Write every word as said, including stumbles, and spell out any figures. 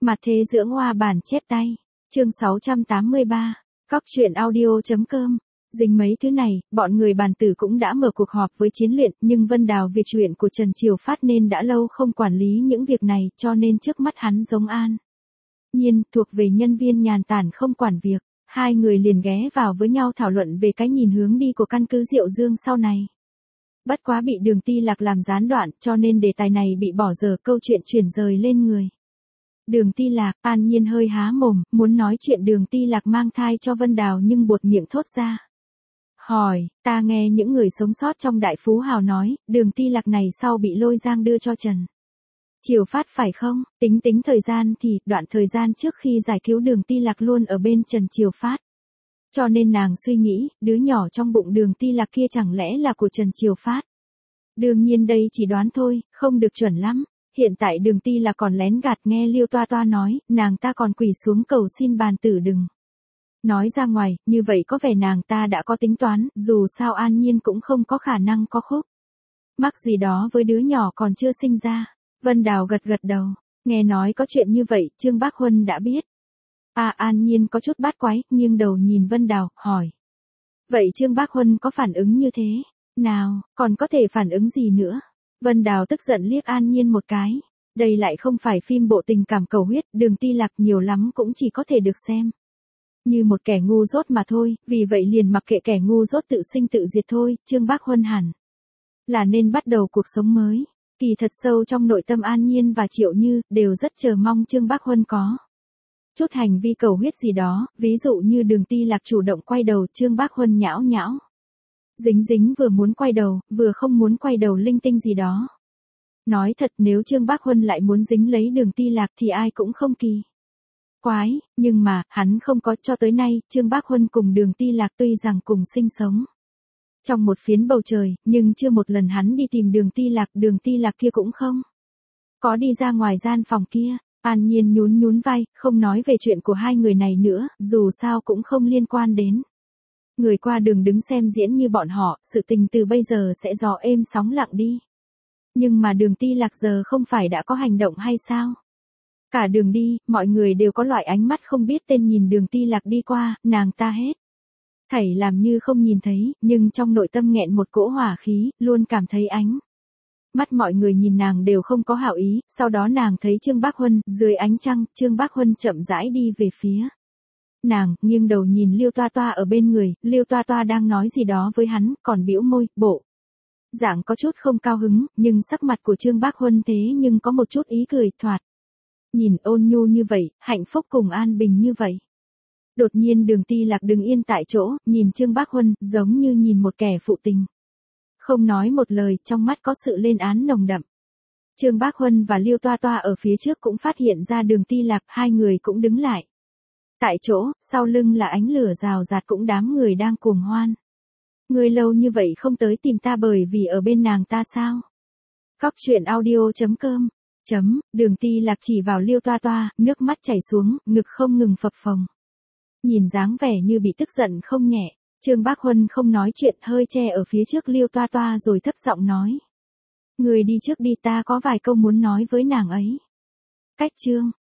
Mặt thế dưỡng hoa bản chép tay. Chương sáu trăm tám mươi ba. Cóc truyện audio.com. Dính mấy thứ này, bọn người bàn tử cũng đã mở cuộc họp với chiến luyện, nhưng Vân Đào việc chuyện của Trần Triều Phát nên đã lâu không quản lý những việc này, cho nên trước mắt hắn giống An Nhiên, thuộc về nhân viên nhàn tản không quản việc. Hai người liền ghé vào với nhau thảo luận về cái nhìn hướng đi của căn cứ Diệu Dương sau này. Bất quá bị Đường Ti Lạc làm gián đoạn, cho nên đề tài này bị bỏ dở, câu chuyện chuyển rời lên người Đường Ti Lạc. An Nhiên hơi há mồm, muốn nói chuyện Đường Ti Lạc mang thai cho Vân Đào nhưng buột miệng thốt ra. Hỏi, ta nghe những người sống sót trong Đại Phú Hào nói, Đường Ti Lạc này sau bị Lôi Giang đưa cho Trần Triều Phát phải không? Tính tính thời gian thì, đoạn thời gian trước khi giải cứu Đường Ti Lạc luôn ở bên Trần Triều Phát. Cho nên nàng suy nghĩ, đứa nhỏ trong bụng Đường Ti Lạc kia chẳng lẽ là của Trần Triều Phát. Đương nhiên đây chỉ đoán thôi, không được chuẩn lắm. Hiện tại Đường Ti Lạc còn lén gạt nghe Liêu Toa Toa nói, nàng ta còn quỳ xuống cầu xin bàn tử đừng nói ra ngoài, như vậy có vẻ nàng ta đã có tính toán, dù sao An Nhiên cũng không có khả năng có khúc mắc gì đó với đứa nhỏ còn chưa sinh ra. Vân Đào gật gật đầu, nghe nói có chuyện như vậy, Trương Bác Huân đã biết. À, An Nhiên có chút bát quái, nghiêng đầu nhìn Vân Đào, hỏi. Vậy Trương Bác Huân có phản ứng như thế nào, còn có thể phản ứng gì nữa? Vân Đào tức giận liếc An Nhiên một cái. Đây lại không phải phim bộ tình cảm cầu huyết, Đường Ti Lạc nhiều lắm cũng chỉ có thể được xem như một kẻ ngu dốt mà thôi, vì vậy liền mặc kệ kẻ ngu dốt tự sinh tự diệt thôi. Trương Bác Huân hẳn là nên bắt đầu cuộc sống mới. Kỳ thật sâu trong nội tâm An Nhiên và Triệu Như đều rất chờ mong Trương Bác Huân có chút hành vi cầu huyết gì đó, ví dụ như Đường Ti Lạc chủ động quay đầu, Trương Bác Huân nhão nhão dính dính vừa muốn quay đầu, vừa không muốn quay đầu linh tinh gì đó. Nói thật, nếu Trương Bác Huân lại muốn dính lấy Đường Ti Lạc thì ai cũng không kỳ quái, nhưng mà, hắn không có. Cho tới nay, Trương Bác Huân cùng Đường Ti Lạc tuy rằng cùng sinh sống trong một phiến bầu trời, nhưng chưa một lần hắn đi tìm Đường Ti Lạc, Đường Ti Lạc kia cũng không có đi ra ngoài gian phòng kia. An Nhiên nhún nhún vai, không nói về chuyện của hai người này nữa, dù sao cũng không liên quan đến người qua đường đứng xem diễn như bọn họ, sự tình từ bây giờ sẽ gió êm sóng lặng đi. Nhưng mà Đường Ti Lạc giờ không phải đã có hành động hay sao? Cả đường đi, mọi người đều có loại ánh mắt không biết tên nhìn Đường Ti Lạc đi qua, nàng ta hết thảy làm như không nhìn thấy, nhưng trong nội tâm nghẹn một cỗ hỏa khí, luôn cảm thấy ánh mắt mọi người nhìn nàng đều không có hảo ý. Sau đó nàng thấy Trương Bác Huân, dưới ánh trăng, Trương Bác Huân chậm rãi đi về phía nàng, nghiêng đầu nhìn Liêu Toa Toa ở bên người, Liêu Toa Toa đang nói gì đó với hắn, còn bĩu môi, bộ dạng có chút không cao hứng, nhưng sắc mặt của Trương Bác Huân thế nhưng có một chút ý cười, thoạt nhìn ôn nhu như vậy, hạnh phúc cùng an bình như vậy. Đột nhiên Đường Ti Lạc đứng yên tại chỗ, nhìn Trương Bác Huân, giống như nhìn một kẻ phụ tình. Không nói một lời, trong mắt có sự lên án nồng đậm. Trương Bác Huân và Liêu Toa Toa ở phía trước cũng phát hiện ra Đường Ti Lạc, hai người cũng đứng lại tại chỗ, sau lưng là ánh lửa rào rạt cũng đám người đang cuồng hoan. Người lâu như vậy không tới tìm ta bởi vì ở bên nàng ta sao? Cóc truyện audio.com. Chấm, Đường Ti Lạc chỉ vào Liêu Toa Toa, nước mắt chảy xuống, ngực không ngừng phập phồng. Nhìn dáng vẻ như bị tức giận không nhẹ, Trương Bác Huân không nói chuyện, hơi che ở phía trước Liêu Toa Toa rồi thấp giọng nói. Người đi trước đi, ta có vài câu muốn nói với nàng ấy. Cách Trương